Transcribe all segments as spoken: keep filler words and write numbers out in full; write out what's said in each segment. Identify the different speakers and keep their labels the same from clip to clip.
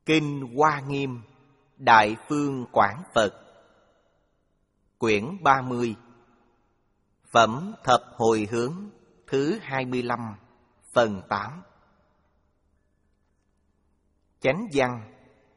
Speaker 1: Kinh Hoa Nghiêm Đại Phương Quảng Phật, quyển ba mươi, Phẩm Thập Hồi Hướng thứ hai mươi lăm, phần tám. Chánh văn.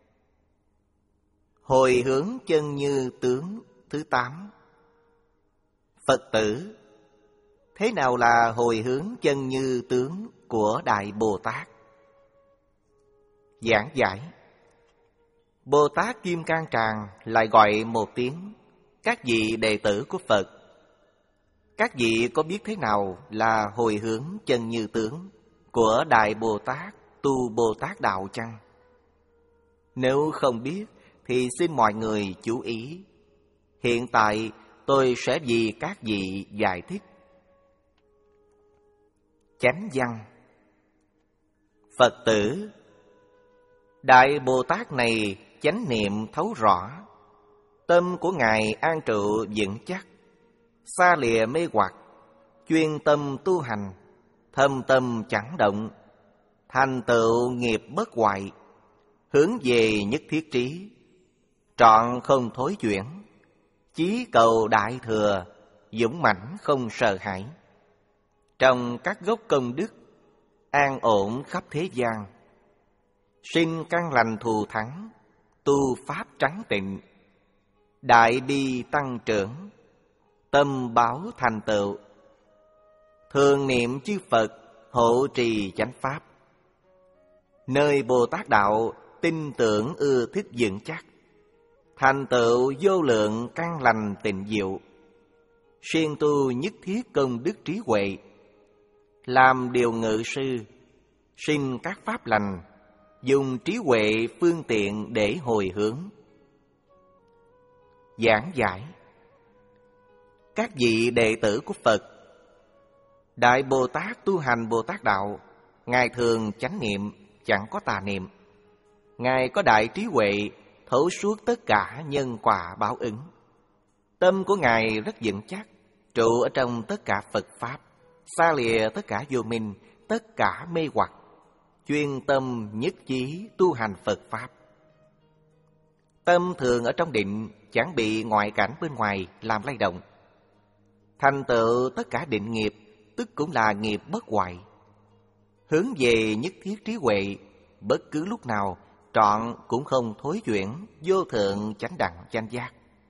Speaker 1: Hồi hướng chân như tướng thứ tám. Phật tử, thế nào là hồi hướng chân như tướng của Đại Bồ Tát? Giảng giải. Bồ Tát Kim Cang Tràng lại gọi một tiếng các vị đệ tử của Phật. Các vị có biết thế nào là hồi hướng chân như tướng của Đại Bồ Tát tu Bồ Tát Đạo chăng? Nếu không biết thì xin mọi người chú ý. Hiện tại tôi sẽ vì các vị giải thích. Chánh văn. Phật tử, Đại Bồ Tát này chánh niệm thấu rõ, tâm của Ngài an trụ vững chắc, xa lìa mê hoặc, chuyên tâm tu hành, thâm tâm chẳng động, thành tựu nghiệp bất hoại, hướng về nhất thiết trí, trọn không thối chuyển, chí cầu đại thừa, dũng mãnh không sợ hãi. Trong các gốc công đức, an ổn khắp thế gian, sinh căn lành thù thắng, tu pháp trắng tịnh, đại bi tăng trưởng, tâm báo thành tựu, thường niệm chư Phật, hộ trì chánh pháp. Nơi Bồ Tát Đạo tin tưởng ưa thích vững chắc, thành tựu vô lượng căn lành tịnh diệu, siêng tu nhất thiết công đức trí huệ, làm điều ngự sư, sinh các pháp lành, dùng trí huệ phương tiện để hồi hướng. Giảng giải. Các vị đệ tử của Phật, Đại Bồ Tát tu hành Bồ Tát Đạo, Ngài thường chánh niệm, chẳng có tà niệm. Ngài có đại trí huệ, thấu suốt tất cả nhân quả báo ứng. Tâm của Ngài rất vững chắc, trụ ở trong tất cả Phật Pháp, xa lìa tất cả vô minh, tất cả mê hoặc, chuyên tâm nhất chí tu hành Phật Pháp. Tâm thường ở trong định, chẳng bị ngoại cảnh bên ngoài làm lay động. Thành tựu tất cả định nghiệp, tức cũng là nghiệp bất hoại. Hướng về nhất thiết trí huệ, bất cứ lúc nào, trọn cũng không thối chuyển, vô thượng chánh đẳng chánh giác.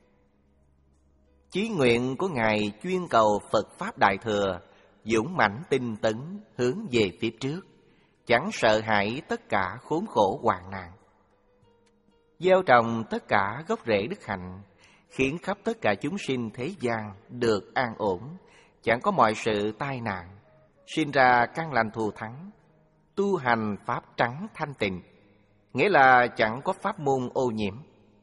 Speaker 1: Chí nguyện của Ngài chuyên cầu Phật Pháp Đại Thừa, dũng mãnh tinh tấn, hướng về phía trước, chẳng sợ hãi tất cả khốn khổ hoạn nạn. Gieo trồng tất cả gốc rễ đức hạnh, khiến khắp tất cả chúng sinh thế gian được an ổn, chẳng có mọi sự tai nạn, sinh ra căn lành thù thắng, tu hành pháp trắng thanh tịnh, nghĩa là chẳng có pháp môn ô nhiễm.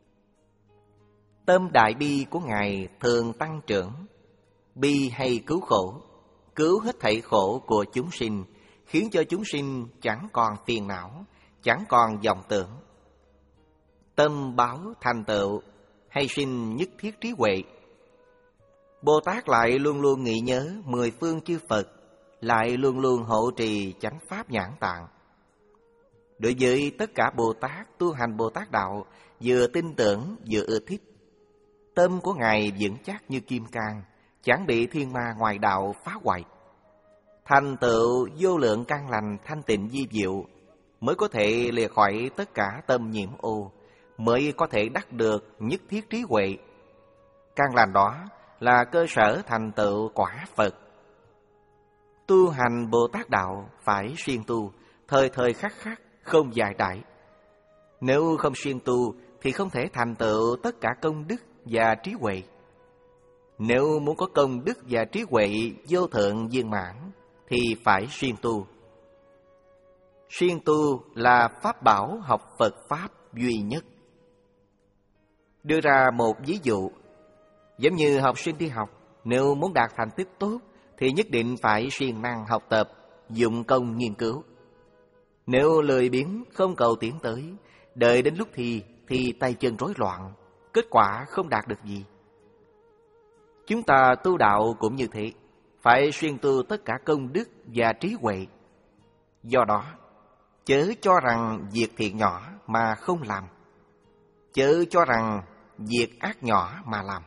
Speaker 1: Tâm đại bi của Ngài thường tăng trưởng, bi hay cứu khổ, cứu hết thảy khổ của chúng sinh, khiến cho chúng sinh chẳng còn phiền não, chẳng còn vọng tưởng. Tâm báo thành tựu, hay sinh nhất thiết trí huệ. Bồ Tát lại luôn luôn nghĩ nhớ mười phương chư Phật, lại luôn luôn hộ trì chánh pháp nhãn tạng. Đối với tất cả Bồ Tát tu hành Bồ Tát Đạo, vừa tin tưởng vừa ưa thích. Tâm của Ngài vững chắc như kim cang, chẳng bị thiên ma ngoài đạo phá hoại. Thành tựu vô lượng căn lành thanh tịnh vi diệu, mới có thể lìa khỏi tất cả tâm nhiễm ô, mới có thể đắc được nhất thiết trí huệ. Căn lành đó là cơ sở thành tựu quả Phật. Tu hành Bồ Tát Đạo phải siêng tu, thời thời khắc khắc, không dài đại. Nếu không siêng tu thì không thể thành tựu tất cả công đức và trí huệ. Nếu muốn có công đức và trí huệ vô thượng viên mãn thì phải siêng tu. Siêng tu là pháp bảo học Phật Pháp duy nhất. Đưa ra một ví dụ, giống như học sinh đi học, nếu muốn đạt thành tích tốt thì nhất định phải siêng năng học tập, dụng công nghiên cứu. Nếu lười biếng không cầu tiến tới, đợi đến lúc thi thì tay chân rối loạn, kết quả không đạt được gì. Chúng ta tu đạo cũng như thế, phải siêng tu tất cả công đức và trí huệ. Do đó, chớ cho rằng việc thiện nhỏ mà không làm, chớ cho rằng việc ác nhỏ mà làm.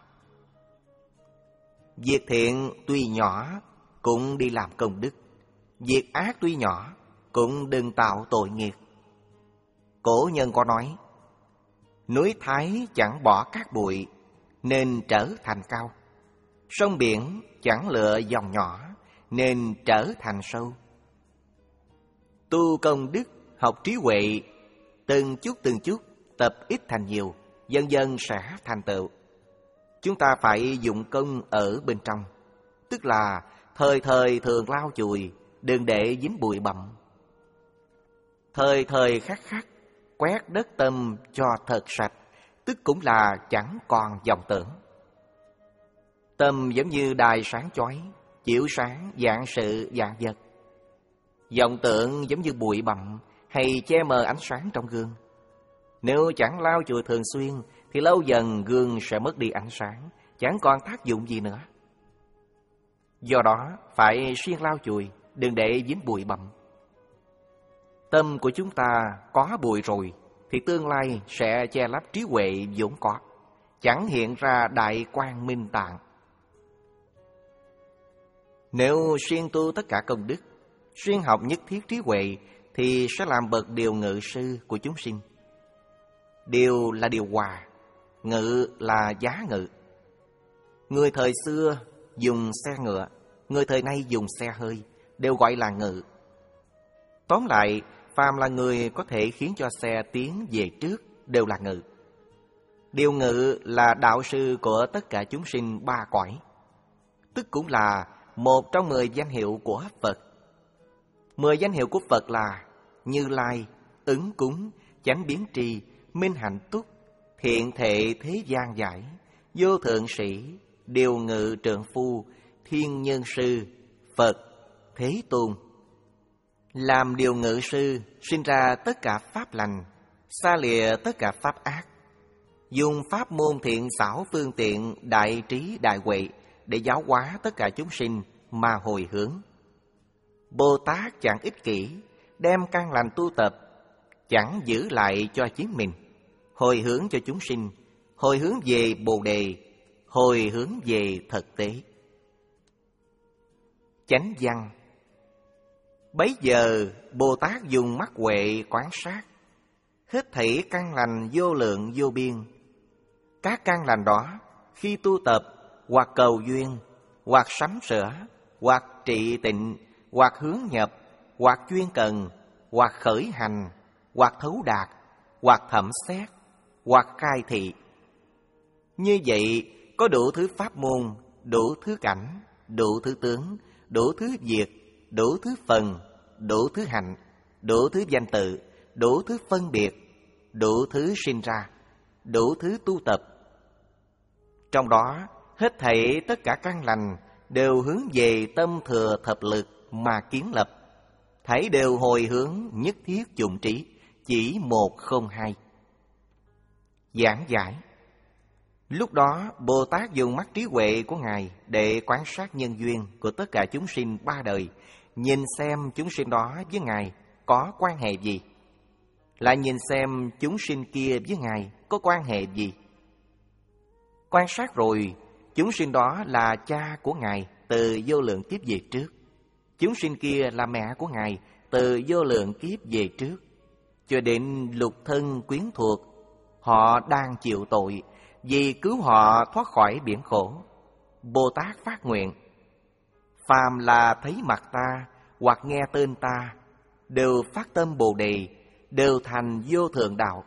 Speaker 1: Việc thiện tuy nhỏ cũng đi làm công đức, việc ác tuy nhỏ cũng đừng tạo tội nghiệp. Cổ nhân có nói, núi Thái chẳng bỏ cát bụi nên trở thành cao, sông biển chẳng lựa dòng nhỏ nên trở thành sâu. Tu công đức, học trí huệ, từng chút từng chút tập ít thành nhiều, dần dần sẽ thành tựu. Chúng ta phải dụng công ở bên trong, tức là thời thời thường lau chùi, đừng để dính bụi bặm. Thời thời khắc khắc quét đất tâm cho thật sạch, tức cũng là chẳng còn vọng tưởng. Tâm giống như đài sáng chói, chiếu sáng vạn sự vạn vật. Vọng tưởng giống như bụi bặm hay che mờ ánh sáng trong gương. Nếu chẳng lau chùi thường xuyên thì lâu dần gương sẽ mất đi ánh sáng, chẳng còn tác dụng gì nữa. Do đó phải siêng lau chùi, đừng để dính bụi bặm. Tâm của chúng ta có bụi rồi thì tương lai sẽ che lấp trí huệ vốn có, chẳng hiện ra đại quang minh tạng. Nếu siêng tu tất cả công đức, siêng học nhất thiết trí huệ thì sẽ làm bậc điều ngự sư của chúng sinh. Điều là điều hòa, ngự là giá ngự. Người thời xưa dùng xe ngựa, người thời nay dùng xe hơi, đều gọi là ngự. Tóm lại, phàm là người có thể khiến cho xe tiến về trước đều là ngự. Điều ngự là đạo sư của tất cả chúng sinh ba cõi, tức cũng là một trong mười danh hiệu của Phật. Mười danh hiệu của Phật là Như Lai, Ứng Cúng, Chánh Biến Tri, Minh Hạnh Túc, Thiện Thệ Thế Gian Giải, Vô Thượng Sĩ, Điều Ngự Trượng Phu, Thiên Nhân Sư, Phật, Thế Tôn. Làm điều ngự sư, sinh ra tất cả pháp lành, xa lìa tất cả pháp ác. Dùng pháp môn thiện xảo phương tiện, đại trí đại huệ để giáo hóa tất cả chúng sinh mà hồi hướng. Bồ Tát chẳng ích kỷ, đem căn lành tu tập, chẳng giữ lại cho chính mình, hồi hướng cho chúng sinh, hồi hướng về Bồ Đề, hồi hướng về thực tế. Chánh văn. Bấy giờ Bồ Tát dùng mắt huệ quan sát hết thảy căn lành vô lượng vô biên. Các căn lành đó khi tu tập hoặc cầu duyên, hoặc sắm sửa, hoặc trị tịnh, hoặc hướng nhập, hoặc chuyên cần, hoặc khởi hành, hoặc thấu đạt, hoặc thẩm xét, hoặc khai thị. Như vậy có đủ thứ pháp môn, đủ thứ cảnh, đủ thứ tướng, đủ thứ việc, đủ thứ phần, đủ thứ hạnh, đủ thứ danh tự, đủ thứ phân biệt, đủ thứ sinh ra, đủ thứ tu tập. Trong đó hết thảy tất cả căn lành đều hướng về tâm thừa thập lực mà kiến lập, thảy đều hồi hướng nhất thiết dụng trí, chỉ một không hai. Giảng giải. Lúc đó Bồ Tát dùng mắt trí huệ của Ngài để quan sát nhân duyên của tất cả chúng sinh ba đời, nhìn xem chúng sinh đó với Ngài có quan hệ gì, lại nhìn xem chúng sinh kia với Ngài có quan hệ gì. Quan sát rồi, chúng sinh đó là cha của Ngài từ vô lượng kiếp về trước, chúng sinh kia là mẹ của Ngài từ vô lượng kiếp về trước, cho đến lục thân quyến thuộc, họ đang chịu tội, vì cứu họ thoát khỏi biển khổ. Bồ Tát phát nguyện: phàm là thấy mặt ta hoặc nghe tên ta, đều phát tâm Bồ Đề, đều thành vô thượng đạo.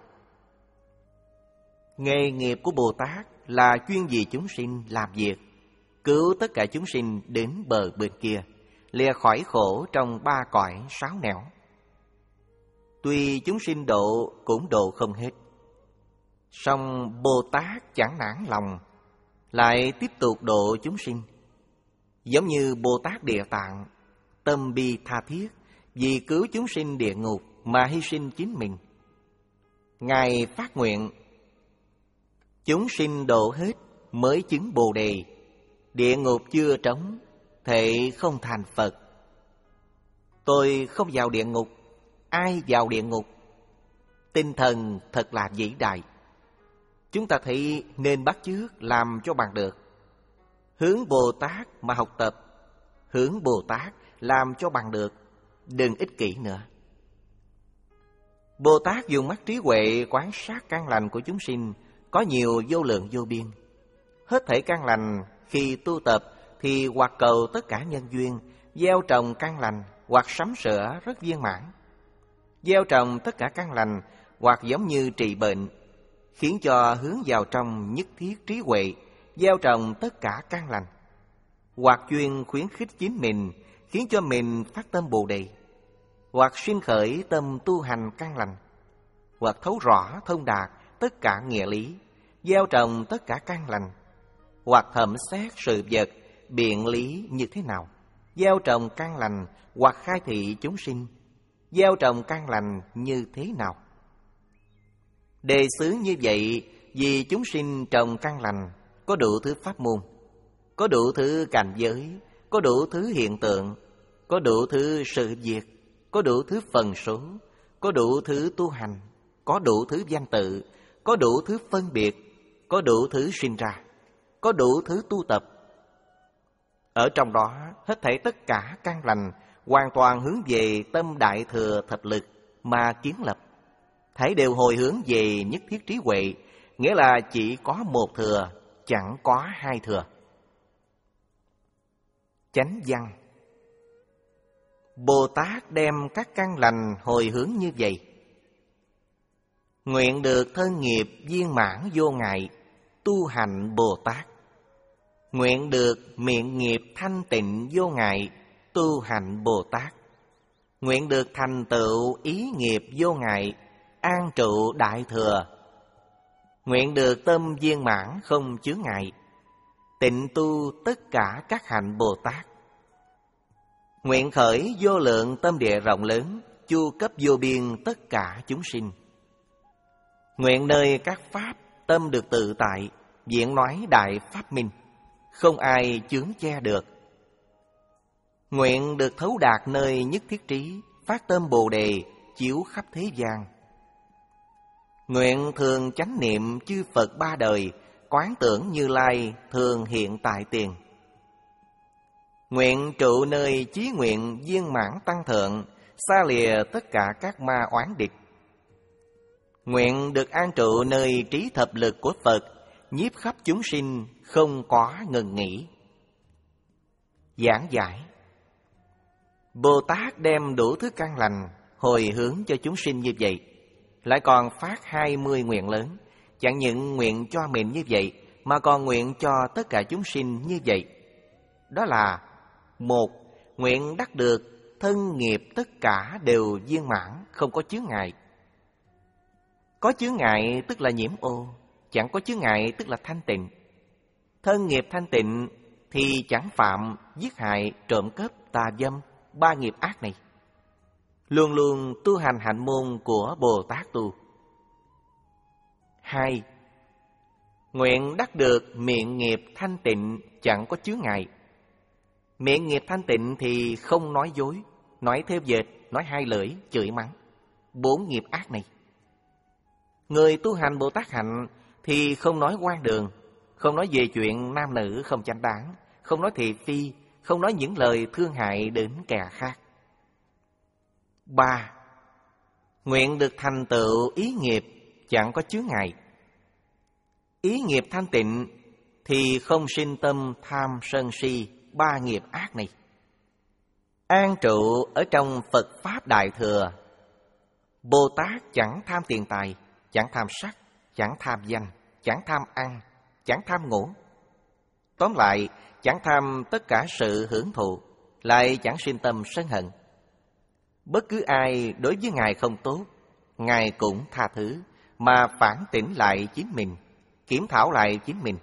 Speaker 1: Nghề nghiệp của Bồ Tát là chuyên vì chúng sinh làm việc, cứu tất cả chúng sinh đến bờ bên kia, lìa khỏi khổ trong ba cõi sáu nẻo. Tuy chúng sinh độ cũng độ không hết, song Bồ Tát chẳng nản lòng, lại tiếp tục độ chúng sinh. Giống như Bồ Tát Địa Tạng, tâm bi tha thiết, vì cứu chúng sinh địa ngục mà hy sinh chính mình. Ngài phát nguyện: chúng sinh độ hết mới chứng Bồ Đề, địa ngục chưa trống, thệ không thành Phật. Tôi không vào địa ngục, ai vào địa ngục. Tinh thần thật là vĩ đại. Chúng ta thấy nên bắt chước làm cho bằng được. Hướng Bồ Tát mà học tập, hướng Bồ Tát làm cho bằng được, đừng ích kỷ nữa. Bồ Tát dùng mắt trí huệ quan sát căn lành của chúng sinh có nhiều vô lượng vô biên. Hết thảy căn lành khi tu tập thì hoặc cầu tất cả nhân duyên, gieo trồng căn lành, hoặc sắm sửa rất viên mãn. Gieo trồng tất cả căn lành, hoặc giống như trị bệnh, khiến cho hướng vào trong nhất thiết trí huệ, gieo trồng tất cả căn lành. Hoặc chuyên khuyến khích chính mình, khiến cho mình phát tâm Bồ Đề. Hoặc sinh khởi tâm tu hành căn lành. Hoặc thấu rõ thông đạt tất cả nghĩa lý, gieo trồng tất cả căn lành. Hoặc thẩm xét sự vật, biện lý như thế nào, gieo trồng căn lành. Hoặc khai thị chúng sinh, gieo trồng căn lành như thế nào. Đề xứ như vậy vì chúng sinh trồng căn lành, có đủ thứ pháp môn, có đủ thứ cảnh giới, có đủ thứ hiện tượng, có đủ thứ sự việc, có đủ thứ phần số, có đủ thứ tu hành, có đủ thứ danh tự, có đủ thứ phân biệt, có đủ thứ sinh ra, có đủ thứ tu tập. Ở trong đó hết thảy tất cả căn lành hoàn toàn hướng về tâm đại thừa thập lực mà kiến lập. Thảy đều hồi hướng về nhất thiết trí huệ, nghĩa là chỉ có một thừa, chẳng có hai thừa. Chánh văn. Bồ Tát đem các căn lành hồi hướng như vậy: nguyện được thân nghiệp viên mãn vô ngại, tu hành Bồ Tát. Nguyện được miệng nghiệp thanh tịnh vô ngại, tu hành Bồ Tát. Nguyện được thành tựu ý nghiệp vô ngại, an trụ đại thừa. Nguyện được tâm viên mãn không chướng ngại, tịnh tu tất cả các hạnh Bồ Tát. Nguyện khởi vô lượng tâm địa rộng lớn, chu cấp vô biên tất cả chúng sinh. Nguyện nơi các pháp tâm được tự tại, diễn nói đại pháp minh, không ai chướng che được. Nguyện được thấu đạt nơi nhất thiết trí, phát tâm Bồ Đề, chiếu khắp thế gian. Nguyện thường chánh niệm chư Phật ba đời, quán tưởng Như Lai thường hiện tại tiền. Nguyện trụ nơi chí nguyện viên mãn tăng thượng, xa lìa tất cả các ma oán địch. Nguyện được an trụ nơi trí thập lực của Phật, nhiếp khắp chúng sinh không có ngừng nghỉ. Giảng giải. Bồ Tát đem đủ thứ căn lành hồi hướng cho chúng sinh như vậy, lại còn phát hai mươi nguyện lớn. Chẳng những nguyện cho mình như vậy, mà còn nguyện cho tất cả chúng sinh như vậy. Đó là: một, nguyện đắc được thân nghiệp tất cả đều viên mãn, không có chướng ngại. Có chướng ngại tức là nhiễm ô, chẳng có chướng ngại tức là thanh tịnh. Thân nghiệp thanh tịnh thì chẳng phạm giết hại, trộm cướp, tà dâm, ba nghiệp ác này. Luôn luôn tu hành hạnh môn của Bồ Tát tu. Hai, nguyện đắc được miệng nghiệp thanh tịnh, chẳng có chướng ngại. Miệng nghiệp thanh tịnh thì không nói dối, nói theo dệt, nói hai lưỡi, chửi mắng, bốn nghiệp ác này. Người tu hành Bồ Tát hạnh thì không nói hoang đường, không nói về chuyện nam nữ không chánh đáng, không nói thị phi, không nói những lời thương hại đến kẻ khác. Ba, nguyện được thành tựu ý nghiệp, chẳng có chướng ngại. Ý nghiệp thanh tịnh thì không sinh tâm tham sân si, ba nghiệp ác này. An trụ ở trong Phật Pháp Đại Thừa. Bồ Tát chẳng tham tiền tài, chẳng tham sắc, chẳng tham danh, chẳng tham ăn, chẳng tham ngủ. Tóm lại, chẳng tham tất cả sự hưởng thụ, lại chẳng sinh tâm sân hận. Bất cứ ai đối với Ngài không tốt, Ngài cũng tha thứ, mà phản tỉnh lại chính mình, kiểm thảo lại chính mình.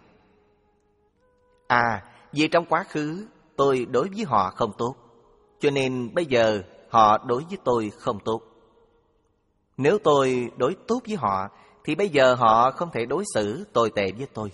Speaker 1: À, vì trong quá khứ tôi đối với họ không tốt, cho nên bây giờ họ đối với tôi không tốt. Nếu tôi đối tốt với họ, thì bây giờ họ không thể đối xử tồi tệ với tôi.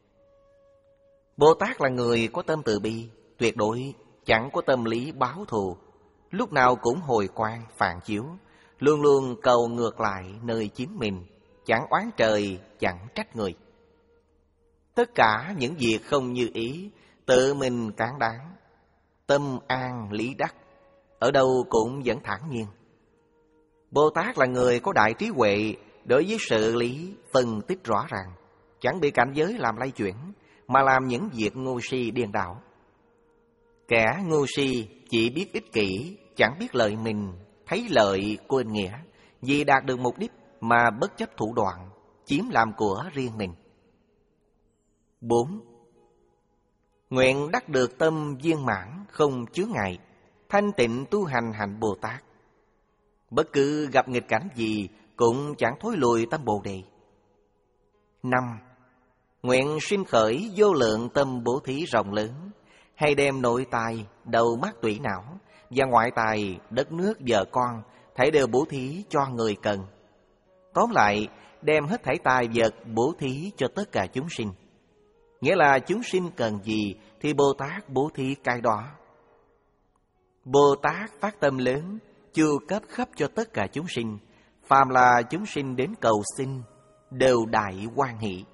Speaker 1: Bồ Tát là người có tâm từ bi, tuyệt đối chẳng có tâm lý báo thù, lúc nào cũng hồi quang phản chiếu, luôn luôn cầu ngược lại nơi chính mình, chẳng oán trời, chẳng trách người. Tất cả những việc không như ý, tự mình cán đáng, tâm an lý đắc, ở đâu cũng vẫn thản nhiên. Bồ Tát là người có đại trí huệ, đối với sự lý phân tích rõ ràng, chẳng bị cảnh giới làm lay chuyển, mà làm những việc ngu si điên đảo. Kẻ ngu si chỉ biết ích kỷ, chẳng biết lợi mình, thấy lợi quên nghĩa, vì đạt được mục đích mà bất chấp thủ đoạn, chiếm làm của riêng mình. Bốn. Nguyện đắc được tâm viên mãn, không chướng ngại, thanh tịnh tu hành hạnh Bồ Tát. Bất cứ gặp nghịch cảnh gì cũng chẳng thối lùi tâm Bồ Đề. Năm. Nguyện sinh khởi vô lượng tâm bố thí rộng lớn, hay đem nội tài, đầu mắt tủy não và ngoại tài, đất nước vợ con, thảy đều bố thí cho người cần. Tóm lại, đem hết thảy tài vật bố thí cho tất cả chúng sinh. Nghĩa là chúng sinh cần gì thì Bồ Tát bố thí cái đó. Bồ Tát phát tâm lớn, chu cấp khắp cho tất cả chúng sinh, phàm là chúng sinh đến cầu xin, đều đại hoan hỷ.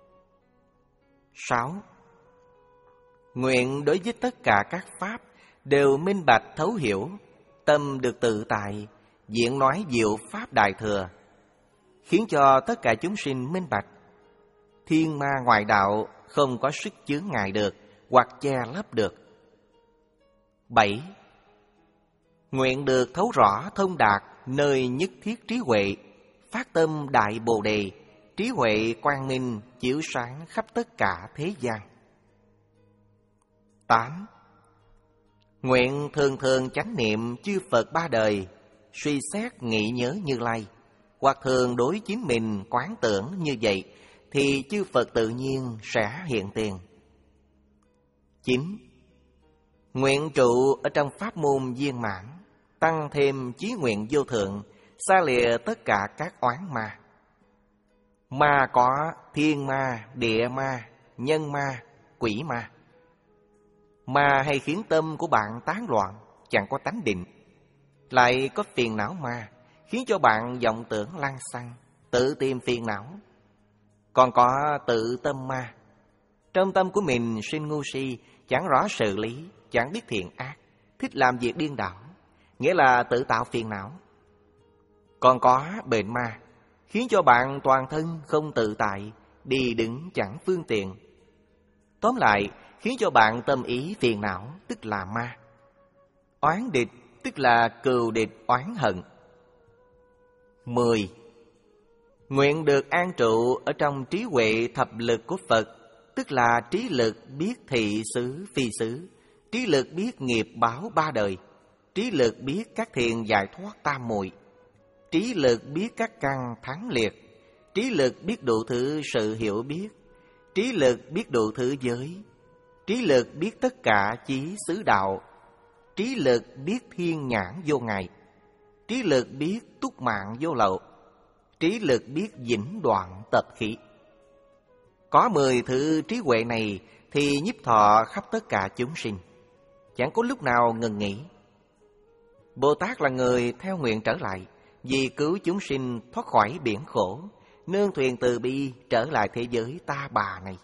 Speaker 1: Sáu. Nguyện đối với tất cả các pháp đều minh bạch thấu hiểu, tâm được tự tại, diễn nói diệu pháp đại thừa, khiến cho tất cả chúng sinh minh bạch. Thiên ma ngoại đạo không có sức chướng ngại được hoặc che lấp được. Bảy. Nguyện được thấu rõ thông đạt nơi nhất thiết trí huệ, phát tâm đại Bồ Đề, trí huệ quang minh chiếu sáng khắp tất cả thế gian. Tám. Nguyện thường thường chánh niệm chư Phật ba đời, suy xét nghĩ nhớ Như Lai, hoặc thường đối chính mình quán tưởng như vậy, thì chư Phật tự nhiên sẽ hiện tiền. Chín. Nguyện trụ ở trong pháp môn viên mãn, tăng thêm chí nguyện vô thượng, xa lìa tất cả các oán ma. Ma có thiên ma, địa ma, nhân ma, quỷ ma. Ma hay khiến tâm của bạn tán loạn, chẳng có tánh định. Lại có phiền não ma, khiến cho bạn vọng tưởng lăng xăng, tự tìm phiền não. Còn có tự tâm ma, trong tâm của mình sinh ngu si, chẳng rõ sự lý, chẳng biết thiện ác, thích làm việc điên đảo, nghĩa là tự tạo phiền não. Còn có bệnh ma, khiến cho bạn toàn thân không tự tại, đi đứng chẳng phương tiện. Tóm lại, khiến cho bạn tâm ý phiền não, tức là ma. Oán địch, tức là cừu địch oán hận. Mười. Nguyện được an trụ ở trong trí huệ thập lực của Phật, tức là trí lực biết thị xứ phi xứ, trí lực biết nghiệp báo ba đời, trí lực biết các thiền giải thoát tam muội, trí lực biết các căn thắng liệt, trí lực biết đủ thứ sự hiểu biết, trí lực biết đủ thứ giới, trí lực biết tất cả chí xứ đạo, trí lực biết thiên nhãn vô ngại, trí lực biết túc mạng vô lậu, trí lực biết vĩnh đoạn tập khí. Có mười thứ trí huệ này thì nhiếp thọ khắp tất cả chúng sinh, chẳng có lúc nào ngừng nghỉ. Bồ Tát là người theo nguyện trở lại, vì cứu chúng sinh thoát khỏi biển khổ, nương thuyền từ bi trở lại thế giới ta bà này.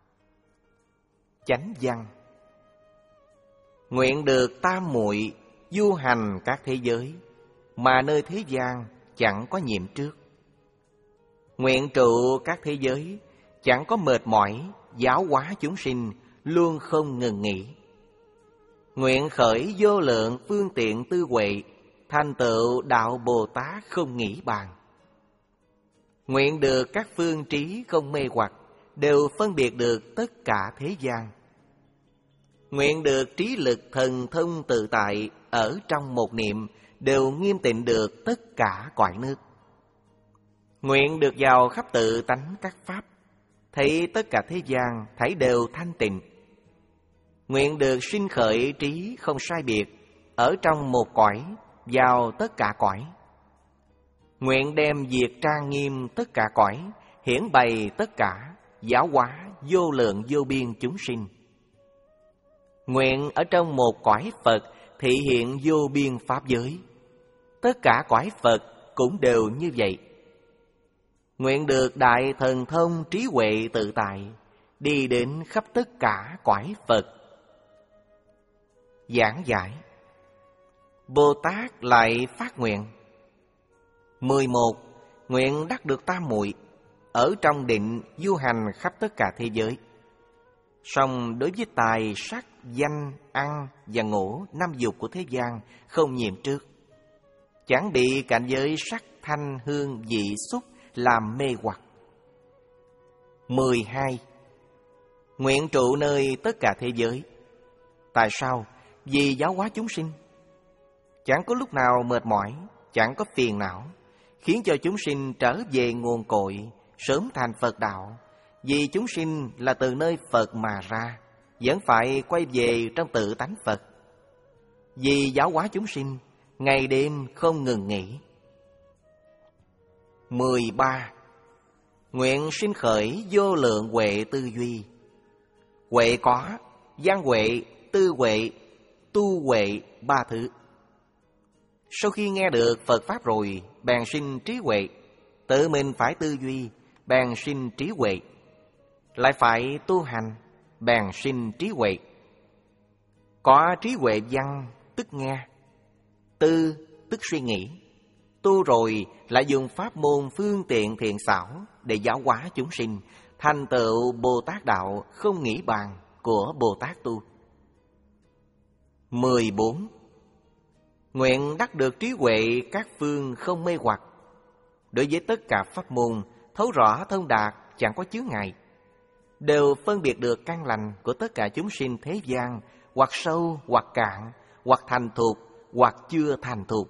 Speaker 1: Chánh văn. Nguyện được tam muội du hành các thế giới, mà nơi thế gian chẳng có nhiệm trước. Nguyện trụ các thế giới, chẳng có mệt mỏi, giáo hóa chúng sinh, luôn không ngừng nghỉ. Nguyện khởi vô lượng phương tiện tư huệ, thành tựu đạo Bồ Tát không nghĩ bàn. Nguyện được các phương trí không mê hoặc, đều phân biệt được tất cả thế gian. Nguyện được trí lực thần thông tự tại, ở trong một niệm, đều nghiêm tịnh được tất cả cõi nước. Nguyện được vào khắp tự tánh các pháp, thấy tất cả thế gian thấy đều thanh tịnh. Nguyện được sinh khởi trí không sai biệt, ở trong một cõi, vào tất cả cõi. Nguyện đem việc trang nghiêm tất cả cõi, hiển bày tất cả, giáo hóa vô lượng vô biên chúng sinh. Nguyện ở trong một cõi Phật thị hiện vô biên pháp giới. tất cả cõi Phật cũng đều như vậy. Nguyện được đại thần thông trí huệ tự tại, đi đến khắp tất cả cõi Phật. Giảng giải. Bồ Tát lại phát nguyện. mười một. Nguyện đắc được tam muội, ở trong định du hành khắp tất cả thế giới. Song đối với tài, sắc, danh, ăn và ngủ năm dục của thế gian không nhiễm trước, chẳng bị cảnh giới sắc, thanh, hương, vị, xúc làm mê hoặc. mười hai. Nguyện trụ nơi tất cả thế giới. Tại sao? Vì giáo hóa chúng sinh. Chẳng có lúc nào mệt mỏi, chẳng có phiền não, khiến cho chúng sinh trở về nguồn cội, sớm thành Phật đạo. Vì chúng sinh là từ nơi Phật mà ra, vẫn phải quay về trong tự tánh Phật. Vì giáo hóa chúng sinh, ngày đêm không ngừng nghỉ. mười ba. Nguyện sinh khởi vô lượng huệ tư duy. Huệ có, văn huệ, tư huệ, tu huệ ba thứ. Sau khi nghe được Phật Pháp rồi, bèn sinh trí huệ. Tự mình phải tư duy, bèn sinh trí huệ. Lại phải tu hành, bèn sinh trí huệ. Có trí huệ văn, tức nghe. Tư, tức suy nghĩ. Tu rồi lại dùng pháp môn phương tiện thiện xảo để giáo hóa chúng sinh, thành tựu Bồ Tát đạo không nghĩ bàn của Bồ Tát tu. mười bốn. Nguyện đắc được trí huệ các phương không mê hoặc. Đối với tất cả pháp môn, thấu rõ thông đạt, chẳng có chướng ngại, đều phân biệt được căn lành của tất cả chúng sinh thế gian, hoặc sâu, hoặc cạn, hoặc thành thục, hoặc chưa thành thục.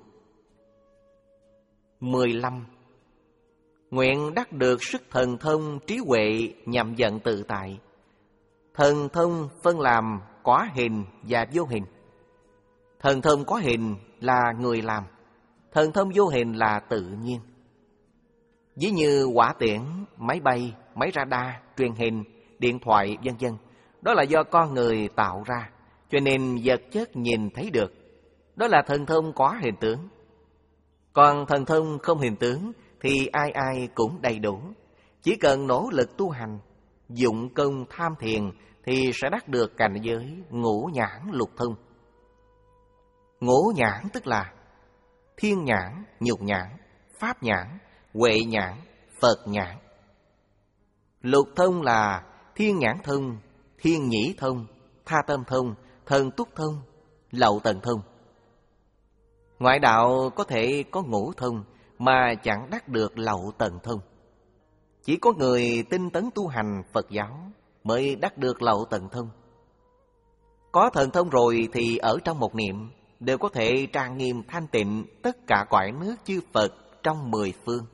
Speaker 1: mười lăm. Nguyện đắc được sức thần thông trí huệ nhằm vận tự tại. Thần thông phân làm có hình và vô hình. Thần thông có hình là người làm, thần thông vô hình là tự nhiên. Ví như hỏa tiễn, máy bay, máy radar, truyền hình, điện thoại, vân vân, đó là do con người tạo ra, cho nên vật chất nhìn thấy được. Đó là thần thông có hình tướng. Còn thần thông không hình tướng thì ai ai cũng đầy đủ. Chỉ cần nỗ lực tu hành, dụng công tham thiền thì sẽ đắc được cảnh giới ngũ nhãn lục thông. Ngũ nhãn tức là thiên nhãn, nhục nhãn, pháp nhãn, huệ nhãn, Phật nhãn. Lục thông là thiên nhãn thông, thiên nhĩ thông, tha tâm thông, thần túc thông, lậu tần thông. Ngoại đạo có thể có ngũ thông mà chẳng đắc được lậu tần thông. Chỉ có người tinh tấn tu hành Phật giáo mới đắc được lậu tần thông. Có thần thông rồi thì ở trong một niệm đều có thể trang nghiêm thanh tịnh tất cả cõi nước chư Phật trong mười phương.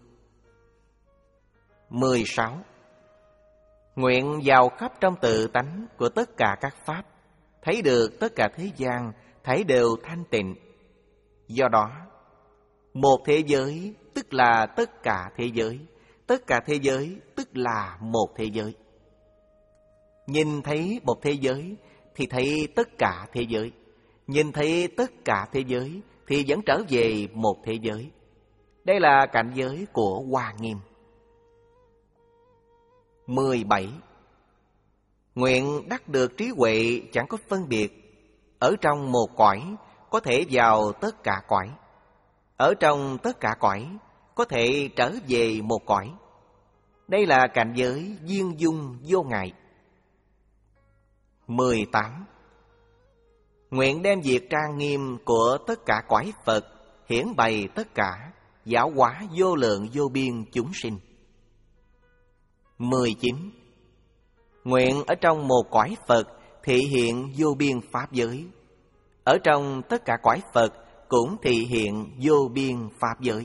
Speaker 1: mười sáu. Nguyện vào khắp trong tự tánh của tất cả các pháp, thấy được tất cả thế gian, thấy đều thanh tịnh. Do đó, một thế giới tức là tất cả thế giới, tất cả thế giới tức là một thế giới. Nhìn thấy một thế giới thì thấy tất cả thế giới, nhìn thấy tất cả thế giới thì vẫn trở về một thế giới. Đây là cảnh giới của Hoa Nghiêm. mười bảy. Nguyện đắc được trí huệ chẳng có phân biệt. Ở trong một cõi có thể vào tất cả cõi, ở trong tất cả cõi có thể trở về một cõi. Đây là cảnh giới viên dung vô ngại. mười tám. Nguyện đem việc trang nghiêm của tất cả cõi Phật hiển bày tất cả, giáo hóa vô lượng vô biên chúng sinh. mười chín. Nguyện ở trong một cõi Phật thị hiện vô biên pháp giới, ở trong tất cả cõi Phật cũng thị hiện vô biên pháp giới.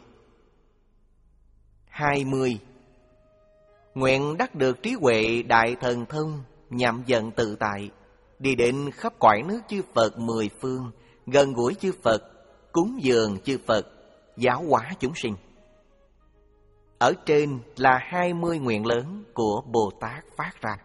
Speaker 1: hai mươi. Nguyện đắc được trí huệ đại thần thông nhằm vận tự tại, đi đến khắp cõi nước chư Phật mười phương, gần gũi chư Phật, cúng dường chư Phật, giáo hóa chúng sinh. Ở trên là hai mươi nguyện lớn của Bồ Tát phát ra.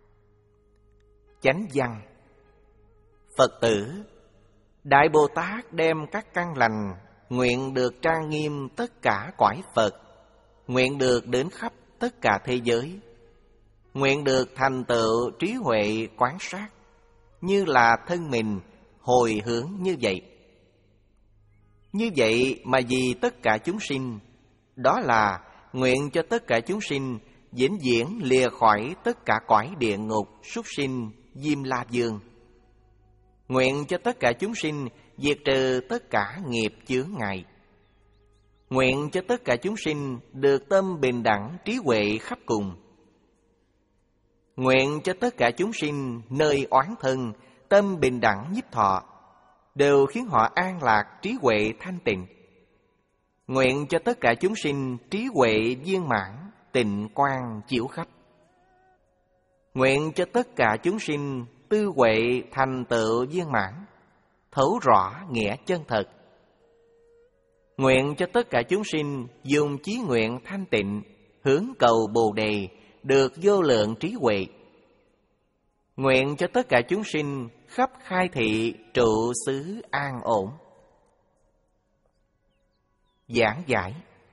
Speaker 1: Chánh văn. Phật tử, Đại Bồ Tát đem các căn lành nguyện được trang nghiêm tất cả cõi Phật, nguyện được đến khắp tất cả thế giới, nguyện được thành tựu trí huệ quán sát, như là thân mình hồi hướng như vậy. Như vậy mà vì tất cả chúng sinh, đó là nguyện cho tất cả chúng sinh vĩnh viễn lìa khỏi tất cả cõi địa ngục, súc sinh, Diêm La Vương. Nguyện cho tất cả chúng sinh diệt trừ tất cả nghiệp chướng ngại. Nguyện cho tất cả chúng sinh được tâm bình đẳng trí huệ khắp cùng. Nguyện cho tất cả chúng sinh nơi oán thân tâm bình đẳng nhiếp thọ, đều khiến họ an lạc trí huệ thanh tịnh. Nguyện cho tất cả chúng sinh trí huệ viên mãn, tịnh quang chiếu khắp. Nguyện cho tất cả chúng sinh tư huệ thành tựu viên mãn, thấu rõ nghĩa chân thật. Nguyện cho tất cả chúng sinh dùng chí nguyện thanh tịnh hướng cầu Bồ Đề, được vô lượng trí huệ. Nguyện cho tất cả chúng sinh khắp khai thị trụ xứ an ổn. Giảng giải.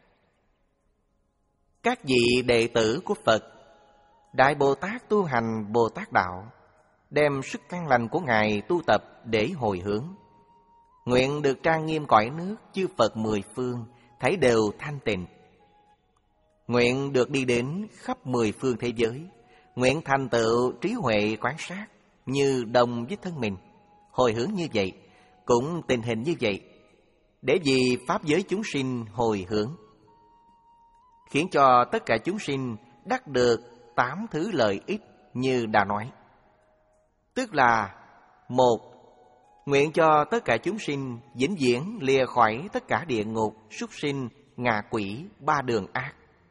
Speaker 1: Các vị đệ tử của Phật, Đại Bồ Tát tu hành Bồ Tát Đạo, đem sức căn lành của Ngài tu tập để hồi hướng. Nguyện được trang nghiêm cõi nước chư Phật mười phương, thấy đều thanh tịnh. Nguyện được đi đến khắp mười phương thế giới. Nguyện thành tựu trí huệ quán sát, như đồng với thân mình. Hồi hướng như vậy, cũng tình hình như vậy, để vì pháp giới chúng sinh hồi hướng, khiến cho tất cả chúng sinh đắc được tám thứ lợi ích như đã nói. Tức là: một, nguyện cho tất cả chúng sinh vĩnh viễn lìa khỏi tất cả địa ngục, súc sinh, ngạ quỷ, ba đường ác.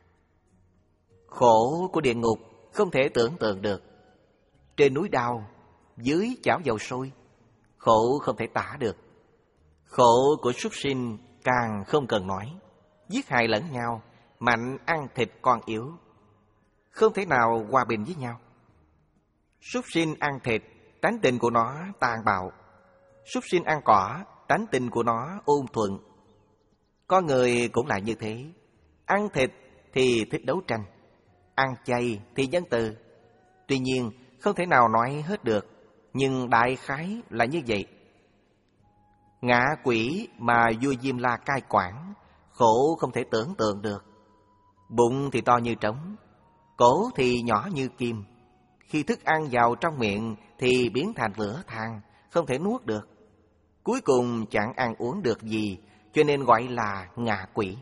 Speaker 1: Khổ của địa ngục không thể tưởng tượng được. Trên núi đao, dưới chảo dầu sôi, khổ không thể tả được. Khổ của súc sinh càng không cần nói. Giết hại lẫn nhau, mạnh ăn thịt con yếu, không thể nào hòa bình với nhau. Súc sinh ăn thịt, tánh tình của nó tàn bạo. Súc sinh ăn cỏ, tánh tình của nó ôn thuận. Con người cũng là như thế. Ăn thịt thì thích đấu tranh, ăn chay thì nhân từ. Tuy nhiên không thể nào nói hết được, nhưng đại khái là như vậy. Ngạ quỷ mà vua Diêm La cai quản, khổ không thể tưởng tượng được. Bụng thì to như trống, cổ thì nhỏ như kim. Khi thức ăn vào trong miệng thì biến thành lửa than, không thể nuốt được. Cuối cùng chẳng ăn uống được gì, cho nên gọi là ngạ quỷ.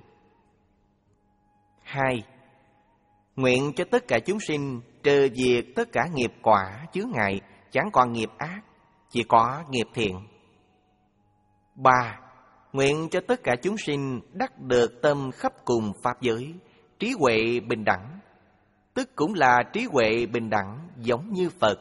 Speaker 1: Hai, nguyện cho tất cả chúng sinh trừ diệt tất cả nghiệp quả chướng ngại, chẳng còn nghiệp ác, chỉ có nghiệp thiện. Ba, nguyện cho tất cả chúng sinh đắc được tâm khắp cùng pháp giới, trí huệ bình đẳng, tức cũng là trí huệ bình đẳng giống như Phật.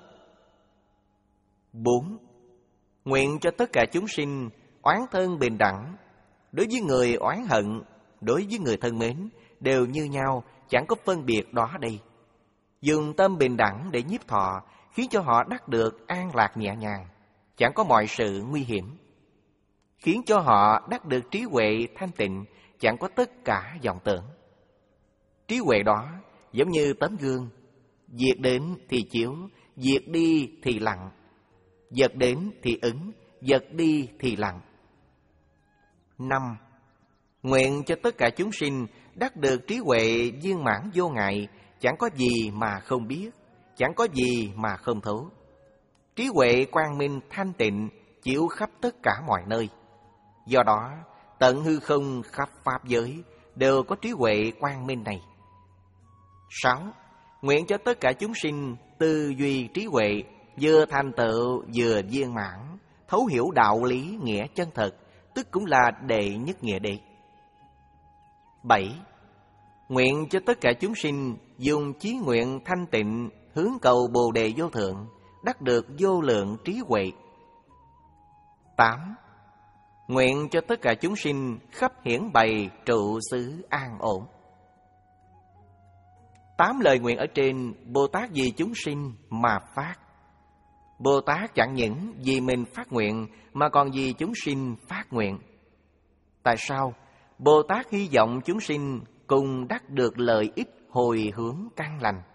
Speaker 1: Bốn, nguyện cho tất cả chúng sinh oán thân bình đẳng, đối với người oán hận, đối với người thân mến, đều như nhau, chẳng có phân biệt đó đây. Dùng tâm bình đẳng để nhiếp thọ, khiến cho họ đắc được an lạc nhẹ nhàng, chẳng có mọi sự nguy hiểm. Khiến cho họ đắc được trí huệ thanh tịnh, chẳng có tất cả vọng tưởng. Trí huệ đó giống như tấm gương, việc đến thì chiếu, việc đi thì lặng. Vật đến thì ứng, vật đi thì lặng. Năm, nguyện cho tất cả chúng sinh đắc được trí huệ viên mãn vô ngại, chẳng có gì mà không biết, chẳng có gì mà không thấu. Trí huệ quang minh thanh tịnh chiếu khắp tất cả mọi nơi. Do đó, tận hư không khắp pháp giới đều có trí huệ quang minh này. Sáu, nguyện cho tất cả chúng sinh tư duy trí huệ vừa thành tựu vừa viên mãn, thấu hiểu đạo lý nghĩa chân thật, tức cũng là đệ nhất nghĩa đệ. Bảy, nguyện cho tất cả chúng sinh dùng chí nguyện thanh tịnh hướng cầu Bồ Đề vô thượng, đắc được vô lượng trí huệ. Tám, nguyện cho tất cả chúng sinh khắp hiển bày trụ xứ an ổn. Tám lời nguyện ở trên, Bồ Tát vì chúng sinh mà phát. Bồ Tát chẳng những vì mình phát nguyện, mà còn vì chúng sinh phát nguyện. Tại sao? Bồ Tát hy vọng chúng sinh cùng đắc được lợi ích hồi hướng căn lành.